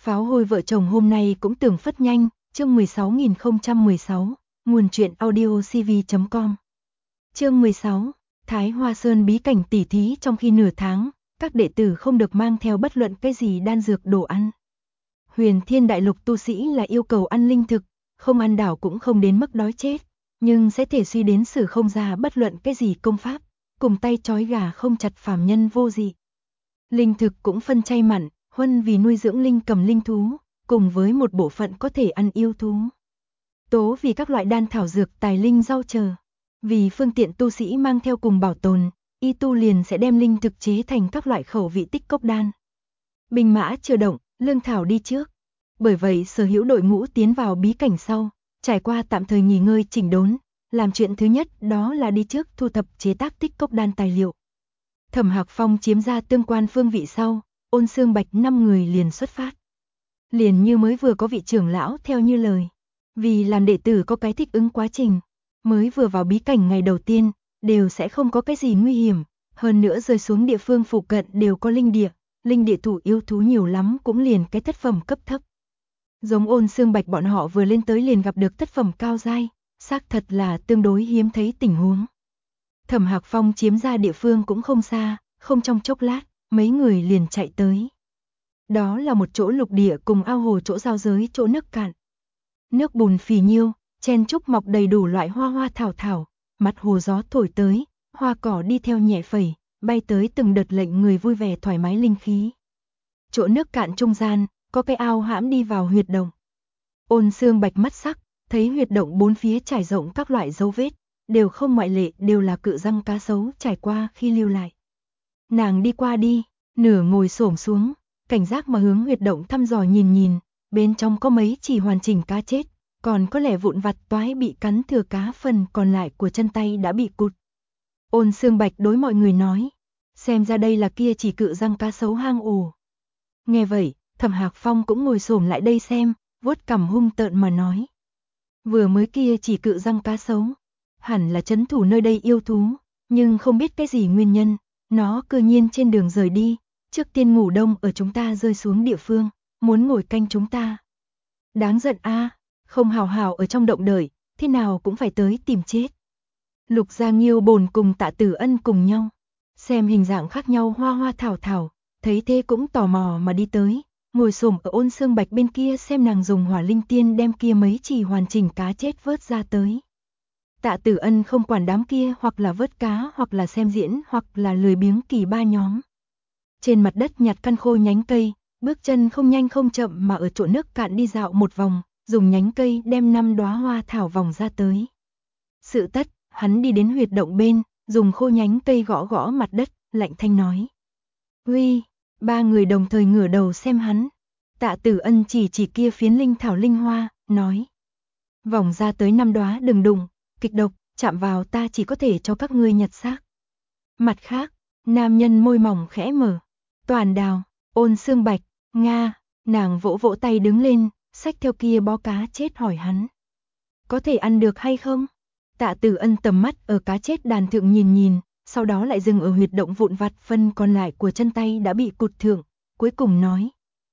Pháo hôi vợ chồng hôm nay cũng tưởng phất nhanh, chương 16.016, nguồn truyện audio cv.com. Chương 16, Thái Hoa Sơn bí cảnh tỉ thí. Trong khi nửa tháng, các đệ tử không được mang theo bất luận cái gì đan dược đồ ăn. Huyền Thiên Đại Lục tu sĩ là yêu cầu ăn linh thực, không ăn đảo cũng không đến mức đói chết, nhưng sẽ thể suy đến sử không ra bất luận cái gì công pháp, cùng tay trói gà không chặt phàm nhân vô dị. Linh thực cũng phân chay mặn, huân vì nuôi dưỡng linh cầm linh thú, cùng với một bộ phận có thể ăn yêu thú. Tố vì các loại đan thảo dược tài linh rau chờ. Vì phương tiện tu sĩ mang theo cùng bảo tồn, y tu liền sẽ đem linh thực chế thành các loại khẩu vị tích cốc đan. Binh mã chưa động, lương thảo đi trước. Bởi vậy sở hữu đội ngũ tiến vào bí cảnh sau, trải qua tạm thời nghỉ ngơi chỉnh đốn, làm chuyện thứ nhất đó là đi trước thu thập chế tác tích cốc đan tài liệu. Thẩm Hạc Phong chiếm ra tương quan phương vị sau, Ôn Xương Bạch 5 người liền xuất phát. Liền như mới vừa có vị trưởng lão theo như lời, vì làm đệ tử có cái thích ứng quá trình, mới vừa vào bí cảnh ngày đầu tiên, đều sẽ không có cái gì nguy hiểm, hơn nữa rơi xuống địa phương phụ cận đều có linh địa thủ yêu thú nhiều lắm cũng liền cái thất phẩm cấp thấp. Giống Ôn Xương Bạch bọn họ vừa lên tới liền gặp được thất phẩm cao giai, xác thật là tương đối hiếm thấy tình huống. Thẩm Hạc Phong chiếm ra địa phương cũng không xa, không trong chốc lát, mấy người liền chạy tới. Đó là một chỗ lục địa cùng ao hồ chỗ giao giới chỗ nước cạn. Nước bùn phì nhiêu, chen trúc mọc đầy đủ loại hoa thảo thảo, mặt hồ gió thổi tới, hoa cỏ đi theo nhẹ phẩy, bay tới từng đợt lệnh người vui vẻ thoải mái linh khí. Chỗ nước cạn trung gian, có cái ao hãm đi vào huyệt động. Ôn Xương Bạch mắt sắc, thấy huyệt động bốn phía trải rộng các loại dấu vết, đều không ngoại lệ đều là cự răng cá sấu trải qua khi lưu lại. Nàng đi qua đi, nửa ngồi xổm xuống, cảnh giác mà hướng huyệt động thăm dò nhìn, bên trong có mấy chỉ hoàn chỉnh cá chết, còn có lẽ vụn vặt toái bị cắn thừa cá, phần còn lại của chân tay đã bị cụt. Ôn Xương Bạch đối mọi người nói, xem ra đây là kia chỉ cự răng cá sấu hang ổ. Nghe vậy, Thẩm Hạc Phong cũng ngồi xổm lại đây xem, vuốt cằm hung tợn mà nói. Vừa mới kia chỉ cự răng cá sấu, hẳn là trấn thủ nơi đây yêu thú, nhưng không biết cái gì nguyên nhân, nó cư nhiên trên đường rời đi, trước tiên ngủ đông ở chúng ta rơi xuống địa phương, muốn ngồi canh chúng ta. Đáng giận a, không hào hào ở trong động đợi, thế nào cũng phải tới tìm chết. Lục Gia Nghiêu Bồn cùng Tạ Tử Ân cùng nhau, xem hình dạng khác nhau hoa thảo thảo, thấy thế cũng tò mò mà đi tới, ngồi xổm ở Ôn Xương Bạch bên kia xem nàng dùng hỏa linh tiên đem kia mấy chỉ hoàn chỉnh cá chết vớt ra tới. Tạ Tử Ân không quản đám kia, hoặc là vớt cá, hoặc là xem diễn, hoặc là lười biếng kỳ ba nhóm. Trên mặt đất nhặt căn khô nhánh cây, bước chân không nhanh không chậm mà ở chỗ nước cạn đi dạo một vòng, dùng nhánh cây đem 5 đóa hoa thảo vòng ra tới. Sự tất, hắn đi đến huyệt động bên, dùng khô nhánh cây gõ gõ mặt đất, lạnh thanh nói. Uy, 3 người đồng thời ngửa đầu xem hắn. Tạ Tử Ân chỉ kia phiến linh thảo linh hoa, nói. Vòng ra tới 5 đóa đừng đụng, kịch độc, chạm vào ta chỉ có thể cho các ngươi nhặt xác. Mặt khác, nam nhân môi mỏng khẽ mở. Toàn Đào, Ôn Xương Bạch, Nga, nàng vỗ vỗ tay đứng lên, xách theo kia bó cá chết hỏi hắn. Có thể ăn được hay không? Tạ Tử Ân tầm mắt ở cá chết đàn thượng nhìn, sau đó lại dừng ở huyệt động vụn vặt phân còn lại của chân tay đã bị cụt thượng, cuối cùng nói.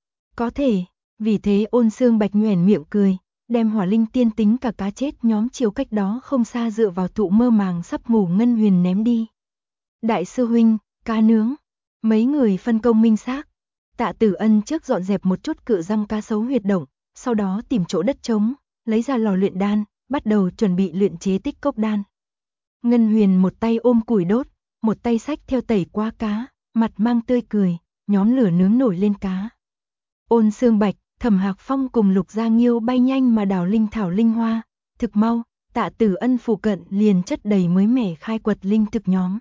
Có thể, vì thế Ôn Xương Bạch nhoẻn miệng cười, đem hỏa linh tiên tính cả cá chết nhóm chiều cách đó không xa dựa vào thụ mơ màng sắp ngủ Ngân Huyền ném đi. Đại sư huynh, cá nướng. Mấy người phân công minh xác. Tạ Tử Ân trước dọn dẹp một chút cự răng cá sấu huyệt động, sau đó tìm chỗ đất trống, lấy ra lò luyện đan, bắt đầu chuẩn bị luyện chế tích cốc đan. Ngân Huyền một tay ôm củi đốt, một tay xách theo tẩy qua cá, mặt mang tươi cười, nhóm lửa nướng nổi lên cá. Ôn Xương Bạch, Thẩm Hạc Phong cùng Lục Gia Nghiêu bay nhanh mà đào linh thảo linh hoa, thực mau, Tạ Tử Ân phụ cận liền chất đầy mới mẻ khai quật linh thực nhóm.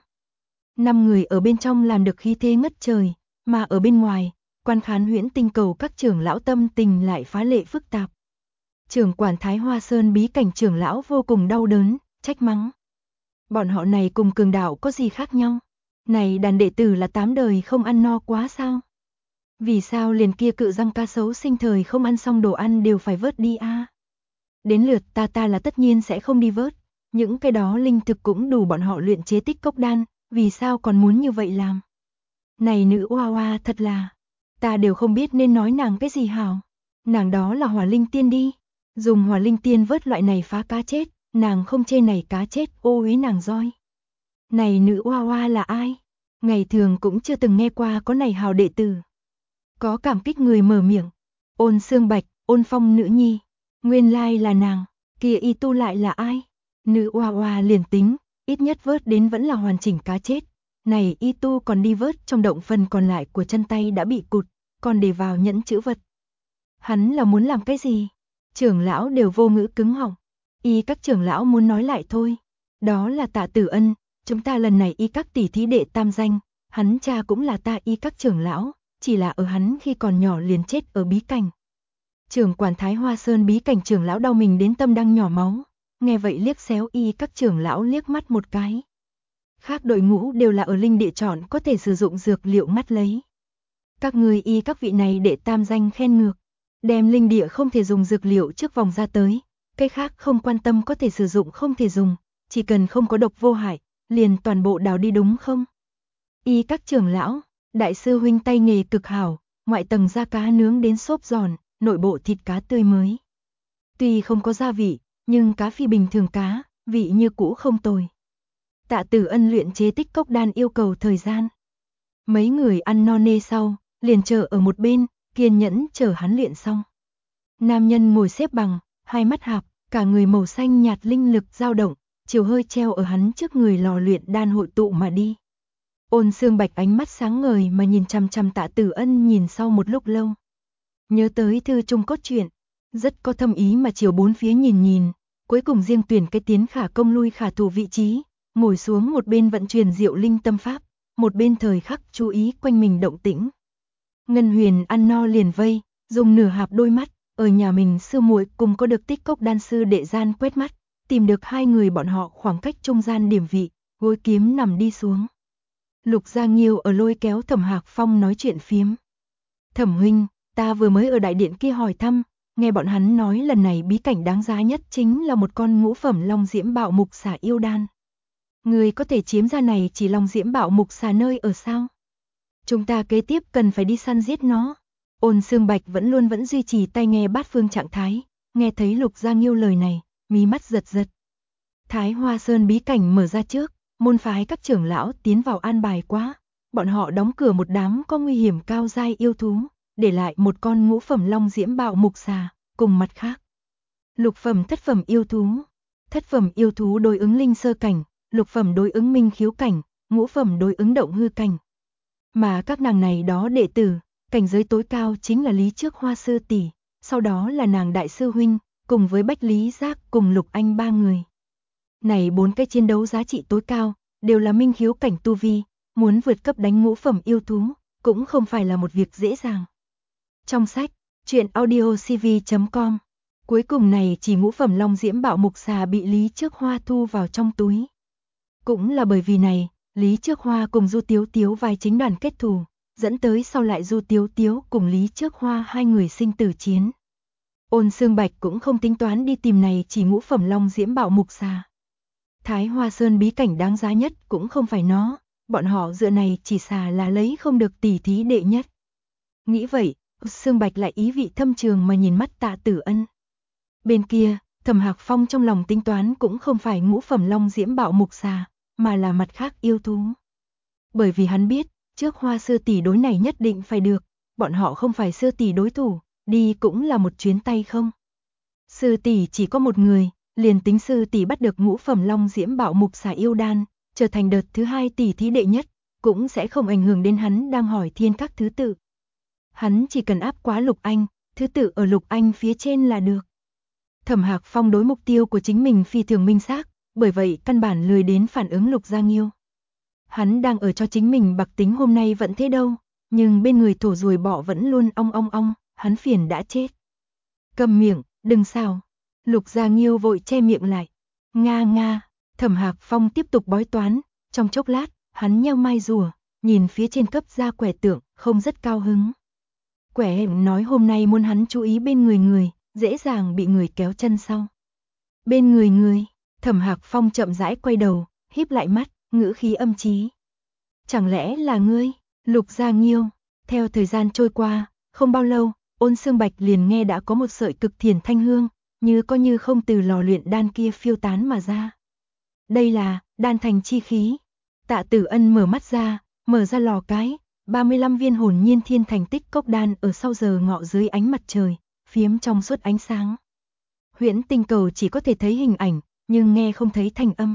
5 người ở bên trong làm được khí thế ngất trời, mà ở bên ngoài, quan khán Huyễn Tinh Cầu các trưởng lão tâm tình lại phá lệ phức tạp. Trưởng quản Thái Hoa Sơn bí cảnh trưởng lão vô cùng đau đớn, trách mắng. Bọn họ này cùng cường đạo có gì khác nhau? Này đàn đệ tử là 8 đời không ăn no quá sao? Vì sao liền kia cự răng cá sấu sinh thời không ăn xong đồ ăn đều phải vớt đi a? Đến lượt ta là tất nhiên sẽ không đi vớt, những cái đó linh thực cũng đủ bọn họ luyện chế tích cốc đan, vì sao còn muốn như vậy làm? Này nữ oa oa thật là. Ta đều không biết nên nói nàng cái gì hảo. Nàng đó là Hỏa Linh Tiên đi. Dùng Hỏa Linh Tiên vớt loại này phá cá chết, nàng không chê này cá chết ô uế nàng roi. Này nữ oa oa là ai? Ngày thường cũng chưa từng nghe qua có này hào đệ tử. Có cảm kích người mở miệng. Ôn Xương Bạch, Ôn Phong nữ nhi. Nguyên lai là nàng, kia y tu lại là ai? Nữ oa oa liền tính, ít nhất vớt đến vẫn là hoàn chỉnh cá chết. Này y tu còn đi vớt trong động phần còn lại của chân tay đã bị cụt, còn để vào nhẫn chữ vật. Hắn là muốn làm cái gì? Trưởng lão đều vô ngữ cứng họng. Y các trưởng lão muốn nói lại thôi. Đó là Tạ Tử Ân, chúng ta lần này y các tỷ thí đệ tam danh, hắn cha cũng là ta y các trưởng lão, chỉ là ở hắn khi còn nhỏ liền chết ở bí cảnh. Trưởng quản Thái Hoa Sơn bí cảnh trưởng lão đau mình đến tâm đang nhỏ máu, nghe vậy liếc xéo y các trưởng lão liếc mắt một cái. Khác đội ngũ đều là ở linh địa chọn có thể sử dụng dược liệu ngắt lấy. Các người y các vị này đệ tam danh khen ngược, đem linh địa không thể dùng dược liệu trước vòng ra tới, cái khác không quan tâm có thể sử dụng không thể dùng, chỉ cần không có độc vô hại, liền toàn bộ đào đi đúng không? Y các trưởng lão, đại sư huynh tay nghề cực hảo, ngoại tầng da cá nướng đến xốp giòn, nội bộ thịt cá tươi mới. Tuy không có gia vị, nhưng cá phi bình thường cá, vị như cũ không tồi. Tạ Tử Ân luyện chế tích cốc đan yêu cầu thời gian. Mấy người ăn no nê sau, liền chờ ở một bên, kiên nhẫn chờ hắn luyện xong. Nam nhân ngồi xếp bằng, hai mắt hạp, cả người màu xanh nhạt linh lực dao động, chiều hơi treo ở hắn trước người lò luyện đan hội tụ mà đi. Ôn Xương Bạch ánh mắt sáng ngời mà nhìn chằm chằm Tạ Tử Ân nhìn sau một lúc lâu. Nhớ tới thư chung cốt truyện, rất có thâm ý mà chiều bốn phía nhìn nhìn, cuối cùng riêng tuyển cái tiến khả công lui khả thủ vị trí, ngồi xuống một bên vận chuyển diệu linh tâm pháp, một bên thời khắc chú ý quanh mình động tĩnh. Ngân Huyền ăn no liền vây, dùng nửa hạp đôi mắt, ở nhà mình sư muội cùng có được tích cốc đan sư đệ gian quét mắt, tìm được hai người bọn họ khoảng cách trung gian điểm vị, gối kiếm nằm đi xuống. Lục Gia Nghiêu ở lôi kéo Thẩm Hạc Phong nói chuyện phiếm. Thẩm huynh, ta vừa mới ở đại điện kia hỏi thăm, nghe bọn hắn nói lần này bí cảnh đáng giá nhất chính là một con ngũ phẩm long diễm bạo mục xà yêu đan. Người có thể chiếm ra này chỉ long diễm bạo mục xà nơi ở sao? Chúng ta kế tiếp cần phải đi săn giết nó. Ôn Xương Bạch vẫn duy trì tai nghe bát phương trạng thái, nghe thấy Lục Gia Nghiêu lời này, mí mắt giật giật. Thái Hoa Sơn bí cảnh mở ra trước, môn phái các trưởng lão tiến vào an bài quá, bọn họ đóng cửa một đám có nguy hiểm cao giai yêu thú, để lại một con ngũ phẩm long diễm bạo mục xà, cùng mặt khác. Lục phẩm thất phẩm yêu thú. Thất phẩm yêu thú đối ứng linh sơ cảnh, lục phẩm đối ứng minh khiếu cảnh, ngũ phẩm đối ứng động hư cảnh. Mà các nàng này đó đệ tử, cảnh giới tối cao chính là Lý Trước Hoa sư tỷ, sau đó là nàng đại sư huynh, cùng với Bách Lý Giác cùng Lục Anh ba người. Này bốn cái chiến đấu giá trị tối cao, đều là minh khiếu cảnh tu vi, muốn vượt cấp đánh ngũ phẩm yêu thú, cũng không phải là một việc dễ dàng. Trong sách, truyện audiocv.com, cuối cùng này chỉ ngũ phẩm long diễm bạo mục xà bị Lý Trước Hoa thu vào trong túi. Cũng là bởi vì này, Lý Trước Hoa cùng Du Tiếu Tiếu vai chính đoàn kết thù, dẫn tới sau lại Du Tiếu Tiếu cùng Lý Trước Hoa hai người sinh tử chiến. Ôn Xương Bạch cũng không tính toán đi tìm này chỉ ngũ phẩm long diễm bạo mục xà. Thái Hoa Sơn bí cảnh đáng giá nhất cũng không phải nó, bọn họ dựa này chỉ xà là lấy không được tỷ thí đệ nhất. Nghĩ vậy, Xương Bạch lại ý vị thâm trường mà nhìn mắt Tạ Tử Ân. Bên kia, Thẩm Hạc Phong trong lòng tính toán cũng không phải ngũ phẩm long diễm bạo mục xà, mà là mặt khác yêu thú. Bởi vì hắn biết, trước Hoa sư tỷ đối này nhất định phải được, bọn họ không phải sư tỷ đối thủ, đi cũng là một chuyến tay không. Sư tỷ chỉ có một người, liền tính sư tỷ bắt được ngũ phẩm long diễm bạo mục xà yêu đan, trở thành đợt thứ hai tỷ thí đệ nhất, cũng sẽ không ảnh hưởng đến hắn đang hỏi thiên các thứ tự. Hắn chỉ cần áp quá Lục Anh, thứ tự ở Lục Anh phía trên là được. Thẩm Hạc Phong đối mục tiêu của chính mình phi thường minh xác, bởi vậy căn bản lười đến phản ứng Lục Gia Nghiêu. Hắn đang ở cho chính mình bạc tính hôm nay vẫn thế đâu, nhưng bên người thổ ruồi bọ vẫn luôn ong ong, hắn phiền đã chết. Cầm miệng, đừng xào. Lục Gia Nghiêu vội che miệng lại. Nga nga, Thẩm Hạc Phong tiếp tục bói toán, trong chốc lát, hắn nheo mai rùa, nhìn phía trên cấp ra quẻ tượng, không rất cao hứng. Quẻ hẹn nói hôm nay muốn hắn chú ý bên người, dễ dàng bị người kéo chân sau. Bên người, Thẩm Hạc Phong chậm rãi quay đầu, híp lại mắt, ngữ khí âm chí. Chẳng lẽ là ngươi, Lục Gia Nghiêu? Theo thời gian trôi qua, không bao lâu, Ôn Xương Bạch liền nghe đã có một sợi cực thiền thanh hương, như có như không từ lò luyện đan kia phiêu tán mà ra. Đây là đan thành chi khí. Tạ Tử Ân mở mắt ra, mở ra lò cái, 35 viên hồn nhiên thiên thành tích cốc đan ở sau giờ ngọ dưới ánh mặt trời, phiếm trong suốt ánh sáng. Huyễn Tinh Cầu chỉ có thể thấy hình ảnh, nhưng nghe không thấy thanh âm.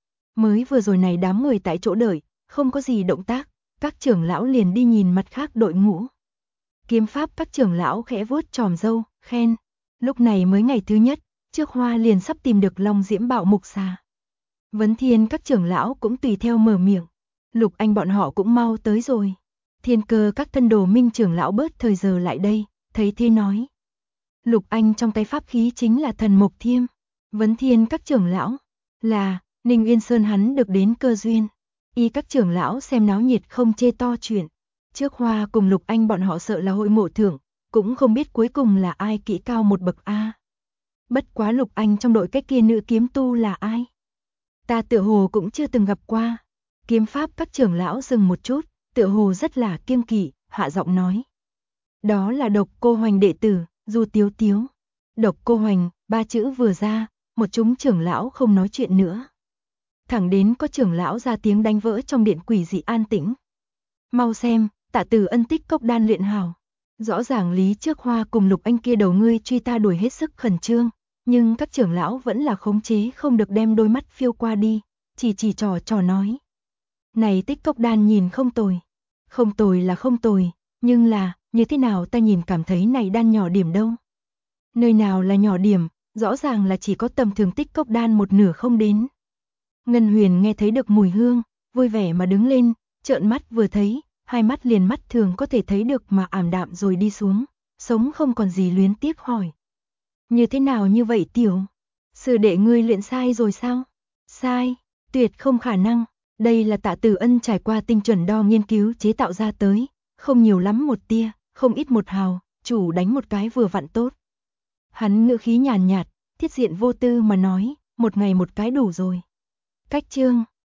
Mới vừa rồi này đám người tại chỗ đợi, không có gì động tác, các trưởng lão liền đi nhìn mặt khác đội ngũ. Kiếm pháp các trưởng lão khẽ vuốt tròm râu, khen. Lúc này mới ngày thứ nhất, Trước Hoa liền sắp tìm được Long Diễm Bạo Mục Xà. Vấn Thiên các trưởng lão cũng tùy theo mở miệng. Lục Anh bọn họ cũng mau tới rồi. Thiên Cơ các thân đồ minh trưởng lão bớt thời giờ lại đây, thấy thế nói. Lục Anh trong tay pháp khí chính là thần mộc thiêm. Vấn Thiên các trưởng lão là Ninh Uyên Sơn hắn được đến cơ duyên. Y các trưởng lão xem náo nhiệt không chê to chuyện. Trước Hoa cùng Lục Anh bọn họ sợ là hội mộ thưởng, cũng không biết cuối cùng là ai kỹ cao một bậc a. Bất quá Lục Anh trong đội cái kia nữ kiếm tu là ai? Ta tựa hồ cũng chưa từng gặp qua. Kiếm pháp các trưởng lão dừng một chút, tựa hồ rất là kiêng kỵ, hạ giọng nói. Đó là Độc Cô Hoành đệ tử, Du Tiếu Tiếu. Độc Cô Hoành, ba chữ vừa ra, một chúng trưởng lão không nói chuyện nữa. Thẳng đến có trưởng lão ra tiếng đánh vỡ trong điện quỷ dị an tĩnh. Mau xem, Tạ Tử Ân tích cốc đan luyện hảo. Rõ ràng Lý Trước Hoa cùng Lục Anh kia đầu ngươi truy ta đuổi hết sức khẩn trương, nhưng các trưởng lão vẫn là khống chế không được đem đôi mắt phiêu qua đi, chỉ trò nói. Này tích cốc đan nhìn không tồi. Không tồi là không tồi, nhưng là, như thế nào ta nhìn cảm thấy này đan nhỏ điểm đâu. Nơi nào là nhỏ điểm, rõ ràng là chỉ có tầm thường tích cốc đan một nửa không đến. Ngân Huyền nghe thấy được mùi hương, vui vẻ mà đứng lên, trợn mắt vừa thấy, hai mắt liền mắt thường có thể thấy được mà ảm đạm rồi đi xuống, sống không còn gì luyến tiếc hỏi. Như thế nào như vậy tiểu? Sư đệ ngươi luyện sai rồi sao? Sai, tuyệt không khả năng, đây là Tạ Tử Ân trải qua tinh chuẩn đo nghiên cứu chế tạo ra tới, không nhiều lắm một tia, không ít một hào, chủ đánh một cái vừa vặn tốt. Hắn ngữ khí nhàn nhạt, thiết diện vô tư mà nói, một ngày một cái đủ rồi. Cách chương